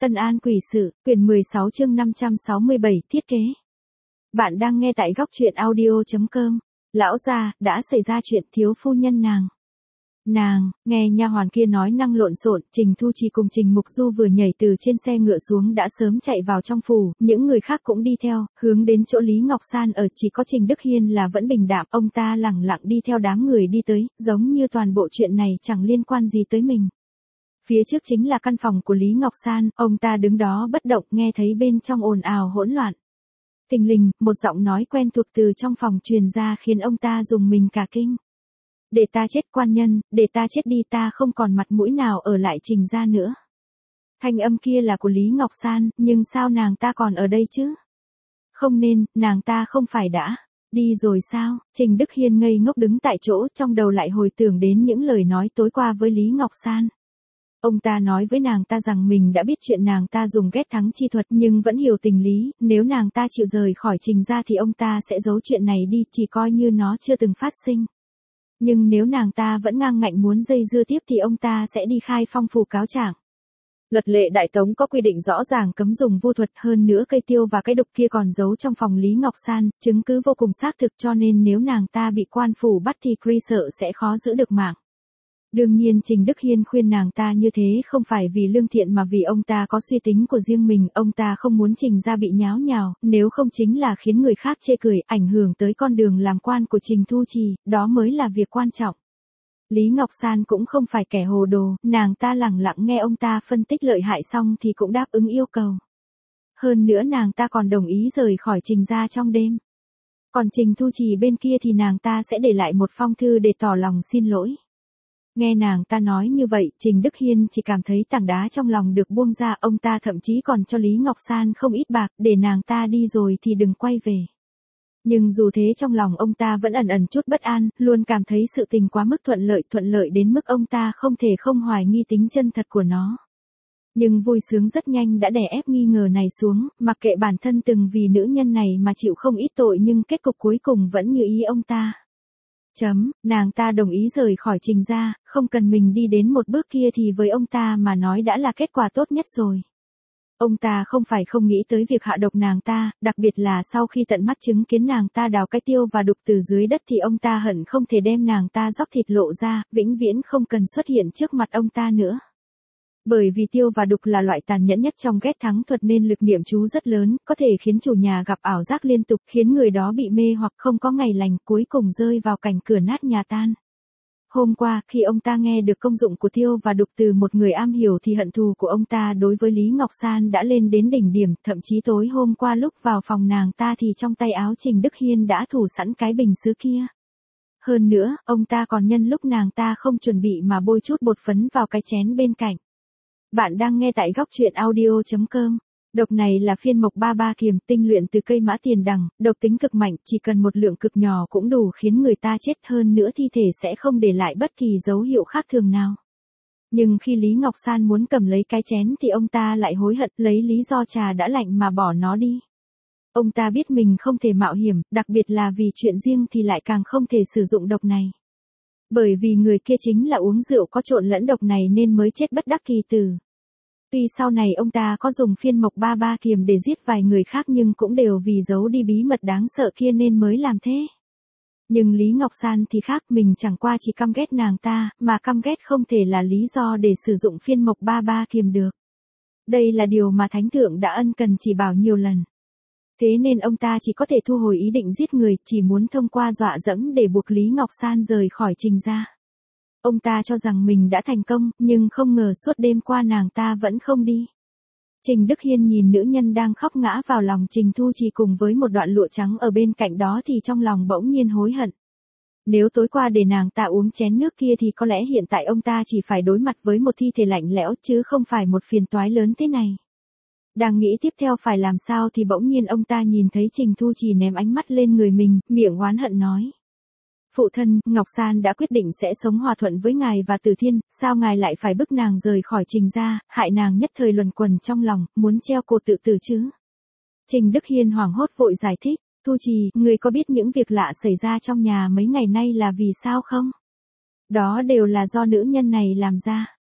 Ân An Quỷ Sự, quyển 16 chương 567, thiết kế. Bạn đang nghe tại góc truyện audio.com. Lão gia, đã xảy ra chuyện, thiếu phu nhân nàng, nghe nha hoàn kia nói năng lộn xộn, Trình Thu Trì cùng Trình Mục Du vừa nhảy từ trên xe ngựa xuống đã sớm chạy vào trong phủ, những người khác cũng đi theo, hướng đến chỗ Lý Ngọc San ở, chỉ có Trình Đức Hiên là vẫn bình đạm, ông ta lẳng lặng đi theo đám người đi tới, giống như toàn bộ chuyện này chẳng liên quan gì tới mình. Phía trước chính là căn phòng của Lý Ngọc San, ông ta đứng đó bất động, nghe thấy bên trong ồn ào hỗn loạn. Thình lình, một giọng nói quen thuộc từ trong phòng truyền ra khiến ông ta rùng mình cả kinh. Để ta chết quan nhân, để ta chết đi, ta không còn mặt mũi nào ở lại Trình gia nữa. Thanh âm kia là của Lý Ngọc San, nhưng sao nàng ta còn ở đây chứ? Không nên, nàng ta không phải đã đi rồi sao? Trình Đức Hiên ngây ngốc đứng tại chỗ, trong đầu lại hồi tưởng đến những lời nói tối qua với Lý Ngọc San. Ông ta nói với nàng ta rằng mình đã biết chuyện nàng ta dùng ghét thắng chi thuật nhưng vẫn hiểu tình lý, nếu nàng ta chịu rời khỏi Trình gia thì ông ta sẽ giấu chuyện này đi, chỉ coi như nó chưa từng phát sinh. Nhưng nếu nàng ta vẫn ngang ngạnh muốn dây dưa tiếp thì ông ta sẽ đi khai phong phủ cáo trạng. Luật lệ Đại Tống có quy định rõ ràng cấm dùng vu thuật, hơn nữa cây tiêu và cái độc kia còn giấu trong phòng Lý Ngọc San, chứng cứ vô cùng xác thực, cho nên nếu nàng ta bị quan phủ bắt thì Kri sợ sẽ khó giữ được mạng. Đương nhiên Trình Đức Hiên khuyên nàng ta như thế không phải vì lương thiện mà vì ông ta có suy tính của riêng mình, ông ta không muốn Trình gia bị nháo nhào, nếu không chính là khiến người khác chê cười, ảnh hưởng tới con đường làm quan của Trình Thu Trì, đó mới là việc quan trọng. Lý Ngọc San cũng không phải kẻ hồ đồ, nàng ta lẳng lặng nghe ông ta phân tích lợi hại xong thì cũng đáp ứng yêu cầu. Hơn nữa nàng ta còn đồng ý rời khỏi Trình gia trong đêm. Còn Trình Thu Trì bên kia thì nàng ta sẽ để lại một phong thư để tỏ lòng xin lỗi. Nghe nàng ta nói như vậy, Trình Đức Hiên chỉ cảm thấy tảng đá trong lòng được buông ra, ông ta thậm chí còn cho Lý Ngọc San không ít bạc, để nàng ta đi rồi thì đừng quay về. Nhưng dù thế trong lòng ông ta vẫn ẩn ẩn chút bất an, luôn cảm thấy sự tình quá mức thuận lợi đến mức ông ta không thể không hoài nghi tính chân thật của nó. Nhưng vui sướng rất nhanh đã đè ép nghi ngờ này xuống, mặc kệ bản thân từng vì nữ nhân này mà chịu không ít tội nhưng kết cục cuối cùng vẫn như ý ông ta. Nàng ta đồng ý rời khỏi Trình gia, không cần mình đi đến một bước kia thì với ông ta mà nói đã là kết quả tốt nhất rồi. Ông ta không phải không nghĩ tới việc hạ độc nàng ta, đặc biệt là sau khi tận mắt chứng kiến nàng ta đào cái tiêu và đục từ dưới đất thì ông ta hận không thể đem nàng ta róc thịt lộ ra, vĩnh viễn không cần xuất hiện trước mặt ông ta nữa. Bởi vì tiêu và đục là loại tàn nhẫn nhất trong ghét thắng thuật nên lực niệm chú rất lớn, có thể khiến chủ nhà gặp ảo giác liên tục, khiến người đó bị mê hoặc không có ngày lành, cuối cùng rơi vào cảnh cửa nát nhà tan. Hôm qua, khi ông ta nghe được công dụng của tiêu và đục từ một người am hiểu thì hận thù của ông ta đối với Lý Ngọc San đã lên đến đỉnh điểm, thậm chí tối hôm qua lúc vào phòng nàng ta thì trong tay áo Trình Đức Hiên đã thủ sẵn cái bình sứ kia. Hơn nữa, ông ta còn nhân lúc nàng ta không chuẩn bị mà bôi chút bột phấn vào cái chén bên cạnh. Bạn đang nghe tại góc truyện audio.com. Độc này là phiên mộc 33 kiềm, tinh luyện từ cây mã tiền đằng, độc tính cực mạnh, chỉ cần một lượng cực nhỏ cũng đủ khiến người ta chết, hơn nữa thi thể sẽ không để lại bất kỳ dấu hiệu khác thường nào. Nhưng khi Lý Ngọc San muốn cầm lấy cái chén thì ông ta lại hối hận, lấy lý do trà đã lạnh mà bỏ nó đi. Ông ta biết mình không thể mạo hiểm, đặc biệt là vì chuyện riêng thì lại càng không thể sử dụng độc này. Bởi vì người kia chính là uống rượu có trộn lẫn độc này nên mới chết bất đắc kỳ tử. Tuy sau này ông ta có dùng phiên mộc 33 kiềm để giết vài người khác nhưng cũng đều vì giấu đi bí mật đáng sợ kia nên mới làm thế. Nhưng Lý Ngọc San thì khác, mình chẳng qua chỉ căm ghét nàng ta, mà căm ghét không thể là lý do để sử dụng phiên mộc 33 kiềm được. Đây là điều mà Thánh Thượng đã ân cần chỉ bảo nhiều lần. Thế nên ông ta chỉ có thể thu hồi ý định giết người, chỉ muốn thông qua dọa dẫm để buộc Lý Ngọc San rời khỏi Trình gia. Ông ta cho rằng mình đã thành công, nhưng không ngờ suốt đêm qua nàng ta vẫn không đi. Trình Đức Hiên nhìn nữ nhân đang khóc ngã vào lòng Trình Thu Trì cùng với một đoạn lụa trắng ở bên cạnh đó thì trong lòng bỗng nhiên hối hận. Nếu tối qua để nàng ta uống chén nước kia thì có lẽ hiện tại ông ta chỉ phải đối mặt với một thi thể lạnh lẽo chứ không phải một phiền toái lớn thế này. Đang nghĩ tiếp theo phải làm sao thì bỗng nhiên ông ta nhìn thấy Trình Thu Trì ném ánh mắt lên người mình, miệng oán hận nói. Phụ thân, Ngọc San đã quyết định sẽ sống hòa thuận với ngài và Từ Thiên, sao ngài lại phải bức nàng rời khỏi Trình gia, hại nàng nhất thời luẩn quẩn trong lòng, muốn treo cổ tự tử chứ? Trình Đức Hiên hoảng hốt vội giải thích, Thu Trì, người có biết những việc lạ xảy ra trong nhà mấy ngày nay là vì sao không? Đó đều là do nữ nhân này làm ra.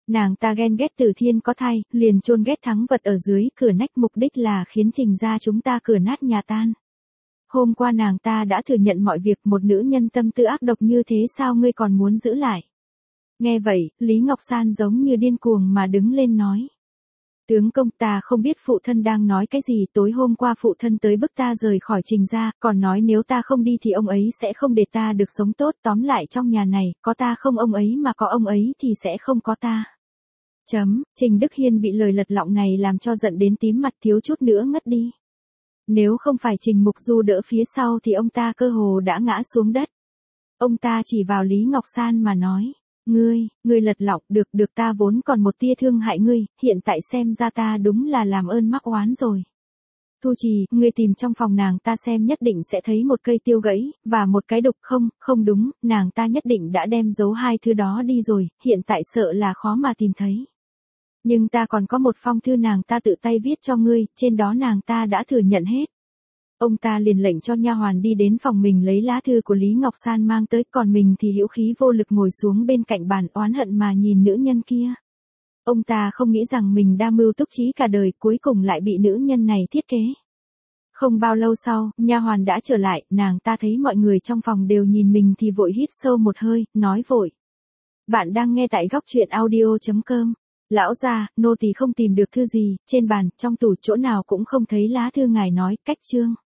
Nàng ta ghen ghét Tử Thiên có thai, liền chôn ghét Thắng Vật ở dưới cửa nách, mục đích là khiến Trình gia chúng ta cửa nát nhà tan. Hôm qua nàng ta đã thừa nhận mọi việc, một nữ nhân tâm tư ác độc như thế sao ngươi còn muốn giữ lại? Nghe vậy, Lý Ngọc San giống như điên cuồng mà đứng lên nói. Tướng công, ta không biết phụ thân đang nói cái gì, tối hôm qua phụ thân tới bức ta rời khỏi Trình gia, còn nói nếu ta không đi thì ông ấy sẽ không để ta được sống tốt, tóm lại trong nhà này, có ta không ông ấy mà có ông ấy thì sẽ không có ta. Trình Đức Hiên bị lời lật lọng này làm cho giận đến tím mặt, thiếu chút nữa ngất đi. Nếu không phải Trình Mục Du đỡ phía sau thì ông ta cơ hồ đã ngã xuống đất. Ông ta chỉ vào Lý Ngọc San mà nói. Ngươi lật lọng, được ta vốn còn một tia thương hại ngươi, hiện tại xem ra ta đúng là làm ơn mắc oán rồi. Thu Trì, ngươi tìm trong phòng nàng ta xem, nhất định sẽ thấy một cây tiêu gãy, và một cái đục. Không đúng, nàng ta nhất định đã đem giấu hai thứ đó đi rồi, hiện tại sợ là khó mà tìm thấy. Nhưng ta còn có một phong thư nàng ta tự tay viết cho ngươi, trên đó nàng ta đã thừa nhận hết. Ông ta liền lệnh cho nha hoàn đi đến phòng mình lấy lá thư của Lý Ngọc San mang tới, còn mình thì hữu khí vô lực ngồi xuống bên cạnh bàn oán hận mà nhìn nữ nhân kia. Ông ta không nghĩ rằng mình đa mưu túc trí cả đời, cuối cùng lại bị nữ nhân này thiết kế. Không bao lâu sau, nha hoàn đã trở lại, nàng ta thấy mọi người trong phòng đều nhìn mình thì vội hít sâu một hơi, nói vội. Bạn đang nghe tại góc truyện audio.com. Lão gia, nô tỳ không tìm được thư gì, trên bàn, trong tủ chỗ nào cũng không thấy lá thư ngài nói, cách chương.